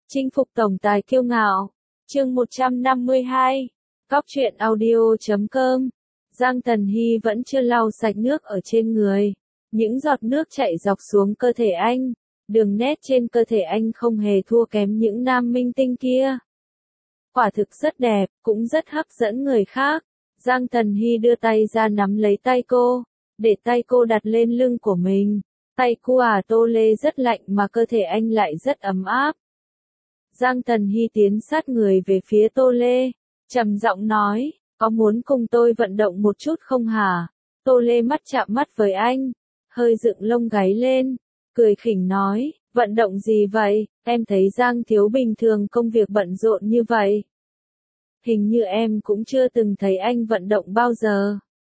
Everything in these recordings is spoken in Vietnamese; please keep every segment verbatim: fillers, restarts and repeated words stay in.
Chinh phục tổng tài kiêu ngạo. Chương một trăm năm mươi hai. Cóc truyện audio chấm com. Giang Tần Hy vẫn chưa lau sạch nước ở trên người. Những giọt nước chảy dọc xuống cơ thể anh. Đường nét trên cơ thể anh không hề thua kém những nam minh tinh kia. Quả thực rất đẹp, cũng rất hấp dẫn người khác. Giang Tần Hy đưa tay ra nắm lấy tay cô, để tay cô đặt lên lưng của mình. Tay cô à Tô Lê rất lạnh mà cơ thể anh lại rất ấm áp. Giang Tần Hy tiến sát người về phía Tô Lê, trầm giọng nói, có muốn cùng tôi vận động một chút không hả? Tô Lê mắt chạm mắt với anh, hơi dựng lông gáy lên, cười khỉnh nói, vận động gì vậy, em thấy Giang thiếu bình thường công việc bận rộn như vậy. Hình như em cũng chưa từng thấy anh vận động bao giờ.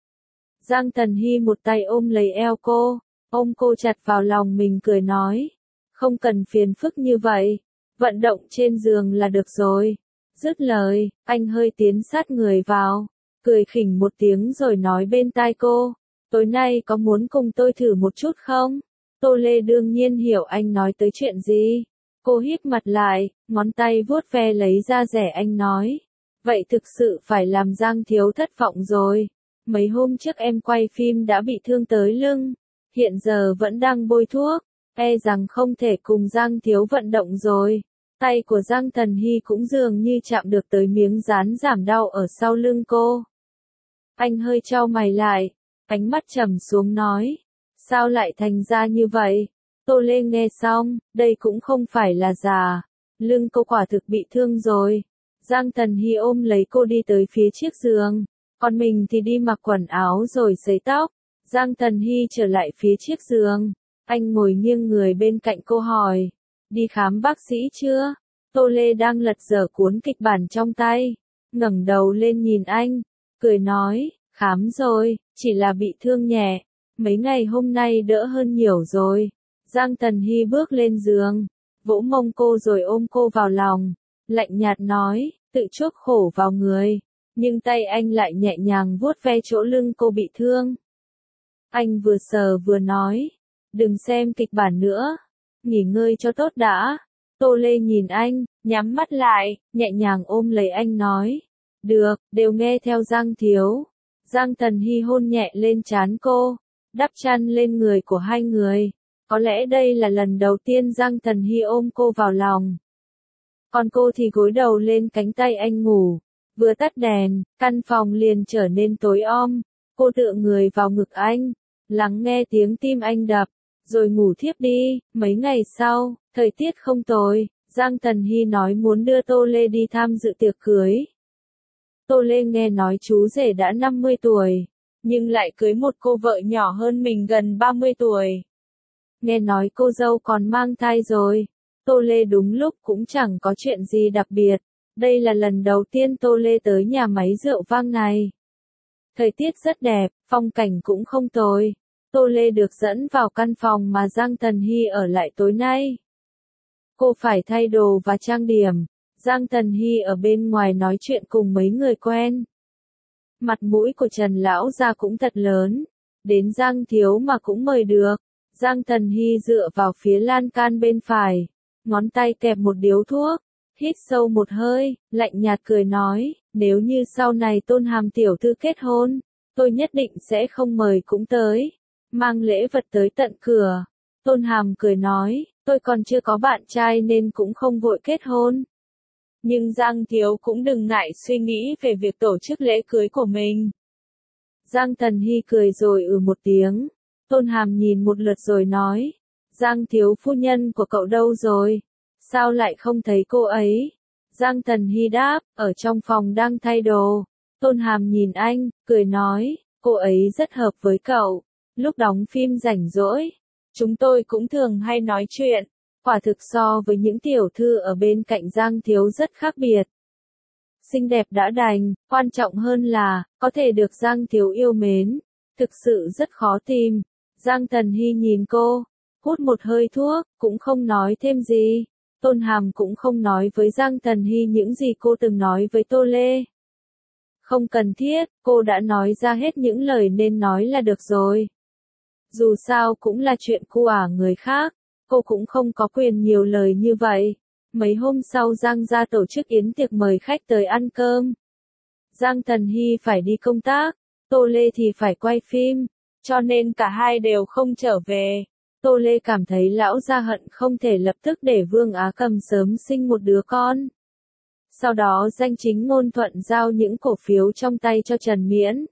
Giang Tần Hy một tay ôm lấy eo cô, ôm cô chặt vào lòng mình cười nói, không cần phiền phức như vậy, vận động trên giường là được rồi. Dứt lời, anh hơi tiến sát người vào, cười khỉnh một tiếng rồi nói bên tai cô, tối nay có muốn cùng tôi thử một chút không? Tô Lê đương nhiên hiểu anh nói tới chuyện gì. Cô híp mặt lại, ngón tay vuốt ve lấy da rẻ anh nói, vậy thực sự phải làm Giang thiếu thất vọng rồi. Mấy hôm trước em quay phim đã bị thương tới lưng, hiện giờ vẫn đang bôi thuốc, e rằng không thể cùng Giang thiếu vận động rồi. Tay của Giang Tần Hy cũng dường như chạm được tới miếng dán giảm đau ở sau lưng cô. Anh hơi chau mày lại, ánh mắt trầm xuống nói, sao lại thành ra như vậy? Tô Lê nghe xong, đây cũng không phải là già, lưng cô quả thực bị thương rồi. Giang Tần Hy ôm lấy cô đi tới phía chiếc giường, còn mình thì đi mặc quần áo rồi sấy tóc. Giang Tần Hy trở lại phía chiếc giường, anh ngồi nghiêng người bên cạnh cô hỏi, đi khám bác sĩ chưa? Tô Lê đang lật dở cuốn kịch bản trong tay, ngẩng đầu lên nhìn anh, cười nói, khám rồi, chỉ là bị thương nhẹ, mấy ngày hôm nay đỡ hơn nhiều rồi. Giang Tần Hy bước lên giường, vỗ mông cô rồi ôm cô vào lòng, lạnh nhạt nói, tự chuốc khổ vào người, nhưng tay anh lại nhẹ nhàng vuốt ve chỗ lưng cô bị thương. Anh vừa sờ vừa nói, đừng xem kịch bản nữa, nghỉ ngơi cho tốt đã. Tô Lê nhìn anh, nhắm mắt lại, nhẹ nhàng ôm lấy anh nói, được, đều nghe theo Giang thiếu. Giang Tần Hy hôn nhẹ lên trán cô, đắp chăn lên người của hai người. Có lẽ đây là lần đầu tiên Giang Tần Hy ôm cô vào lòng. Còn cô thì gối đầu lên cánh tay anh ngủ. Vừa tắt đèn, căn phòng liền trở nên tối om. Cô tựa người vào ngực anh, lắng nghe tiếng tim anh đập, rồi ngủ thiếp đi. Mấy ngày sau, thời tiết không tồi, Giang Tần Hy nói muốn đưa Tô Lê đi tham dự tiệc cưới. Tô Lê nghe nói chú rể đã năm mươi tuổi, nhưng lại cưới một cô vợ nhỏ hơn mình gần ba mươi tuổi. Nghe nói cô dâu còn mang thai rồi. Tô Lê đúng lúc cũng chẳng có chuyện gì đặc biệt. Đây là lần đầu tiên Tô Lê tới nhà máy rượu vang này. Thời tiết rất đẹp, phong cảnh cũng không tồi. Tô Lê được dẫn vào căn phòng mà Giang Tần Hy ở lại tối nay. Cô phải thay đồ và trang điểm. Giang Tần Hy ở bên ngoài nói chuyện cùng mấy người quen. Mặt mũi của Trần lão gia cũng thật lớn. Đến Giang thiếu mà cũng mời được. Giang Tần Hy dựa vào phía lan can bên phải, ngón tay kẹp một điếu thuốc, hít sâu một hơi, lạnh nhạt cười nói, nếu như sau này Tôn Hàm tiểu thư kết hôn, tôi nhất định sẽ không mời cũng tới, mang lễ vật tới tận cửa. Tôn Hàm cười nói, tôi còn chưa có bạn trai nên cũng không vội kết hôn. Nhưng Giang thiếu cũng đừng ngại suy nghĩ về việc tổ chức lễ cưới của mình. Giang Tần Hy cười rồi ừ một tiếng. Tôn Hàm nhìn một lượt rồi nói, Giang thiếu phu nhân của cậu đâu rồi? Sao lại không thấy cô ấy? Giang Tần Hy đáp, ở trong phòng đang thay đồ. Tôn Hàm nhìn anh, cười nói, cô ấy rất hợp với cậu. Lúc đóng phim rảnh rỗi, chúng tôi cũng thường hay nói chuyện. Quả thực so với những tiểu thư ở bên cạnh Giang thiếu rất khác biệt. Xinh đẹp đã đành, quan trọng hơn là, có thể được Giang thiếu yêu mến. Thực sự rất khó tìm. Giang Tần Hy nhìn cô, hút một hơi thuốc, cũng không nói thêm gì. Tôn Hàm cũng không nói với Giang Tần Hy những gì cô từng nói với Tô Lê. Không cần thiết, cô đã nói ra hết những lời nên nói là được rồi. Dù sao cũng là chuyện của người khác, cô cũng không có quyền nhiều lời như vậy. Mấy hôm sau Giang gia tổ chức yến tiệc mời khách tới ăn cơm. Giang Tần Hy phải đi công tác, Tô Lê thì phải quay phim, cho nên cả hai đều không trở về. Tô Lê cảm thấy lão gia hận không thể lập tức để Vương Á Cầm sớm sinh một đứa con. Sau đó danh chính ngôn thuận giao những cổ phiếu trong tay cho Trần Miễn.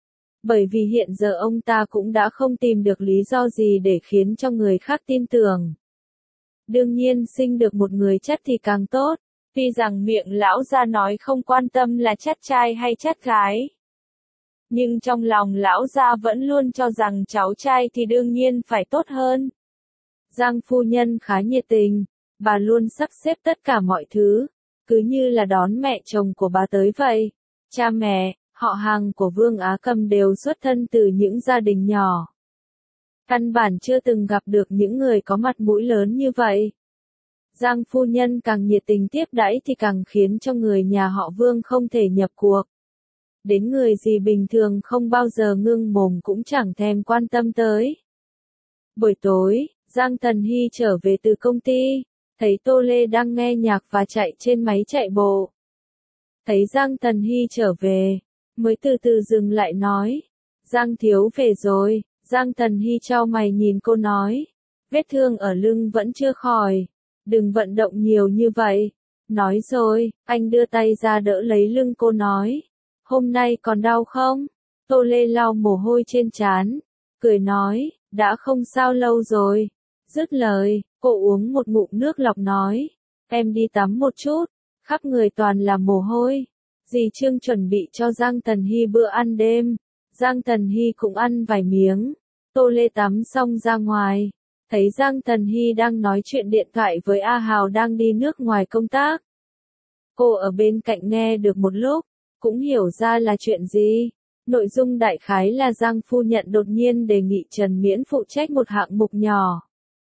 Bởi vì hiện giờ ông ta cũng đã không tìm được lý do gì để khiến cho người khác tin tưởng. Đương nhiên sinh được một người chất thì càng tốt, tuy rằng miệng lão gia nói không quan tâm là chất trai hay chất gái. Nhưng trong lòng lão gia vẫn luôn cho rằng cháu trai thì đương nhiên phải tốt hơn. Giang phu nhân khá nhiệt tình, bà luôn sắp xếp tất cả mọi thứ, cứ như là đón mẹ chồng của bà tới vậy. Cha mẹ, họ hàng của Vương Á Cầm đều xuất thân từ những gia đình nhỏ. Căn bản chưa từng gặp được những người có mặt mũi lớn như vậy. Giang phu nhân càng nhiệt tình tiếp đãi thì càng khiến cho người nhà họ Vương không thể nhập cuộc. Đến người gì bình thường không bao giờ ngưng mồm cũng chẳng thèm quan tâm tới. Buổi tối, Giang Tần Hy trở về từ công ty, thấy Tô Lê đang nghe nhạc và chạy trên máy chạy bộ. Thấy Giang Tần Hy trở về, mới từ từ dừng lại nói, Giang thiếu về rồi. Giang Tần Hy chau mày nhìn cô nói, vết thương ở lưng vẫn chưa khỏi, đừng vận động nhiều như vậy. Nói rồi, anh đưa tay ra đỡ lấy lưng cô nói, hôm nay còn đau không? Tô Lê lau mồ hôi trên trán, cười nói, đã không sao lâu rồi. Dứt lời, cô uống một ngụm nước lọc nói, em đi tắm một chút, khắp người toàn là mồ hôi. Dì Trương chuẩn bị cho Giang Tần Hy bữa ăn đêm. Giang Tần Hy cũng ăn vài miếng. Tô Lê tắm xong ra ngoài, thấy Giang Tần Hy đang nói chuyện điện thoại với A Hào đang đi nước ngoài công tác. Cô ở bên cạnh nghe được một lúc, cũng hiểu ra là chuyện gì. Nội dung đại khái là Giang phu nhận đột nhiên đề nghị Trần Miễn phụ trách một hạng mục nhỏ.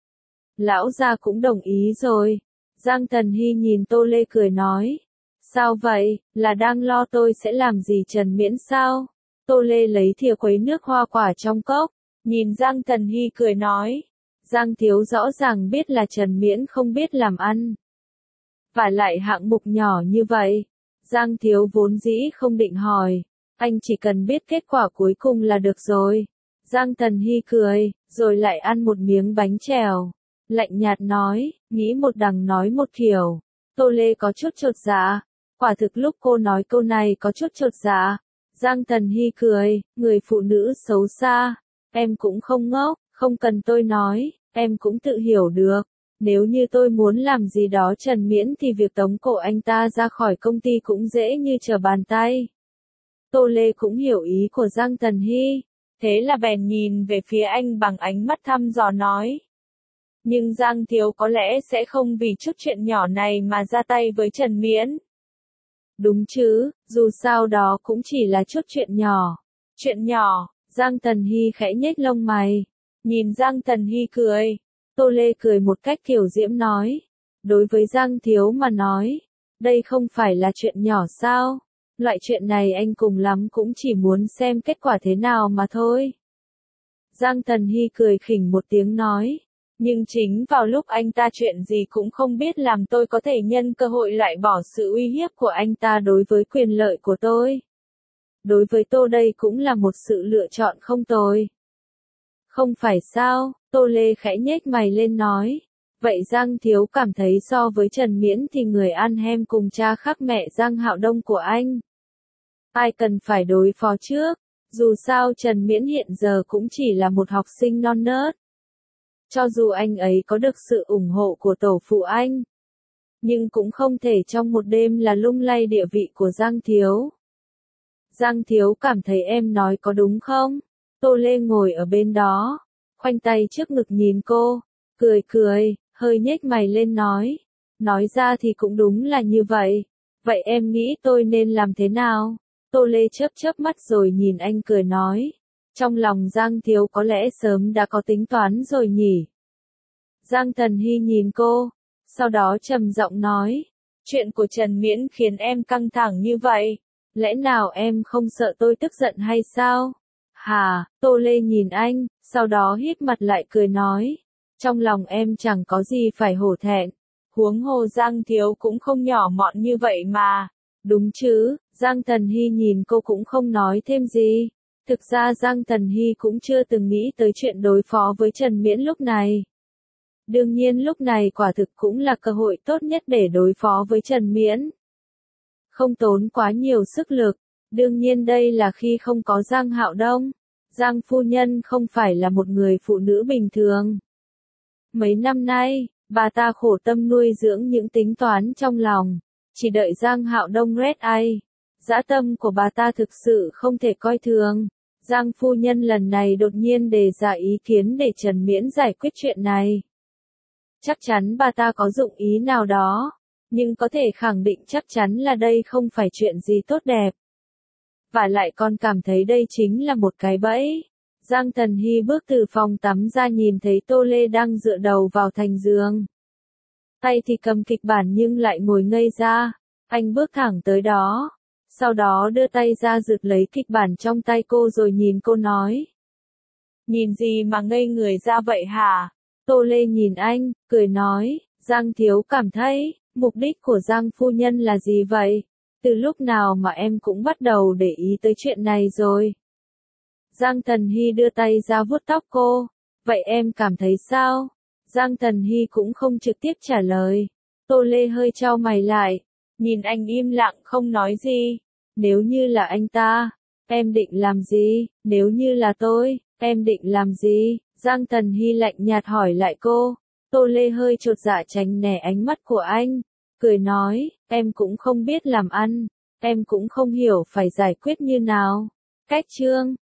Lão gia cũng đồng ý rồi. Giang Tần Hy nhìn Tô Lê cười nói, sao vậy, là đang lo tôi sẽ làm gì Trần Miễn sao? Tô Lê lấy thìa khuấy nước hoa quả trong cốc, nhìn Giang Tần Hy cười nói, Giang thiếu rõ ràng biết là Trần Miễn không biết làm ăn. Và lại hạng mục nhỏ như vậy, Giang thiếu vốn dĩ không định hỏi, anh chỉ cần biết kết quả cuối cùng là được rồi. Giang Tần Hy cười, rồi lại ăn một miếng bánh trèo, lạnh nhạt nói, nghĩ một đằng nói một kiểu. Tô Lê có chút chột dạ, quả thực lúc cô nói câu này có chút chột dạ. Giang Tần Hy cười, người phụ nữ xấu xa, em cũng không ngốc, không cần tôi nói, em cũng tự hiểu được. Nếu như tôi muốn làm gì đó Trần Miễn thì việc tống cổ anh ta ra khỏi công ty cũng dễ như trở bàn tay. Tô Lê cũng hiểu ý của Giang Tần Hy, thế là bèn nhìn về phía anh bằng ánh mắt thăm dò nói. Nhưng Giang thiếu có lẽ sẽ không vì chút chuyện nhỏ này mà ra tay với Trần Miễn. Đúng chứ, dù sao đó cũng chỉ là chút chuyện nhỏ. Chuyện nhỏ, Giang Tần Hy khẽ nhếch lông mày. Nhìn Giang Tần Hy cười. Tô Lê cười một cách kiểu diễm nói. Đối với Giang thiếu mà nói, đây không phải là chuyện nhỏ sao? Loại chuyện này anh cùng lắm cũng chỉ muốn xem kết quả thế nào mà thôi. Giang Tần Hy cười khỉnh một tiếng nói. Nhưng chính vào lúc anh ta chuyện gì cũng không biết làm tôi có thể nhân cơ hội loại bỏ sự uy hiếp của anh ta đối với quyền lợi của tôi. Đối với tôi đây cũng là một sự lựa chọn không tồi. Không phải sao, Tô Lê khẽ nhếch mày lên nói. Vậy Giang thiếu cảm thấy so với Trần Miễn thì người ăn hem cùng cha khác mẹ Giang Hạo Đông của anh. Ai cần phải đối phó trước, dù sao Trần Miễn hiện giờ cũng chỉ là một học sinh non nớt. Cho dù anh ấy có được sự ủng hộ của tổ phụ anh, nhưng cũng không thể trong một đêm là lung lay địa vị của Giang thiếu. Giang thiếu cảm thấy em nói có đúng không? Tô Lê ngồi ở bên đó, khoanh tay trước ngực nhìn cô, cười cười, hơi nhếch mày lên nói. Nói ra thì cũng đúng là như vậy. Vậy em nghĩ tôi nên làm thế nào? Tô Lê chớp chớp mắt rồi nhìn anh cười nói. Trong lòng Giang thiếu có lẽ sớm đã có tính toán rồi nhỉ. Giang Tần Hy nhìn cô, sau đó trầm giọng nói. Chuyện của Trần Miễn khiến em căng thẳng như vậy. Lẽ nào em không sợ tôi tức giận hay sao? Hà, Tô Lê nhìn anh, sau đó hít mặt lại cười nói. Trong lòng em chẳng có gì phải hổ thẹn. Huống hồ Giang Thiếu cũng không nhỏ mọn như vậy mà. Đúng chứ, Giang Tần Hy nhìn cô cũng không nói thêm gì. Thực ra Giang Tần Hy cũng chưa từng nghĩ tới chuyện đối phó với Trần Miễn lúc này. Đương nhiên lúc này quả thực cũng là cơ hội tốt nhất để đối phó với Trần Miễn. Không tốn quá nhiều sức lực, đương nhiên đây là khi không có Giang Hạo Đông. Giang phu nhân không phải là một người phụ nữ bình thường. Mấy năm nay, bà ta khổ tâm nuôi dưỡng những tính toán trong lòng, chỉ đợi Giang Hạo Đông red ai. Dã tâm của bà ta thực sự không thể coi thường. Giang phu nhân lần này đột nhiên đề ra ý kiến để Trần Miễn giải quyết chuyện này. Chắc chắn bà ta có dụng ý nào đó, nhưng có thể khẳng định chắc chắn là đây không phải chuyện gì tốt đẹp. Và lại còn cảm thấy đây chính là một cái bẫy. Giang Tần Hy bước từ phòng tắm ra nhìn thấy Tô Lê đang dựa đầu vào thành giường. Tay thì cầm kịch bản nhưng lại ngồi ngây ra. Anh bước thẳng tới đó. Sau đó đưa tay ra giật lấy kịch bản trong tay cô rồi nhìn cô nói. Nhìn gì mà ngây người ra vậy hả? Tô Lê nhìn anh, cười nói, Giang Thiếu cảm thấy, mục đích của Giang phu nhân là gì vậy? Từ lúc nào mà em cũng bắt đầu để ý tới chuyện này rồi? Giang Tần Hy đưa tay ra vuốt tóc cô. Vậy em cảm thấy sao? Giang Tần Hy cũng không trực tiếp trả lời. Tô Lê hơi chau mày lại. Nhìn anh im lặng không nói gì. Nếu như là anh ta, em định làm gì? Nếu như là tôi, em định làm gì? Giang Tần Hy lạnh nhạt hỏi lại cô. Tô Lê hơi chột dạ tránh né ánh mắt của anh. Cười nói, em cũng không biết làm ăn. Em cũng không hiểu phải giải quyết như nào. Cách chương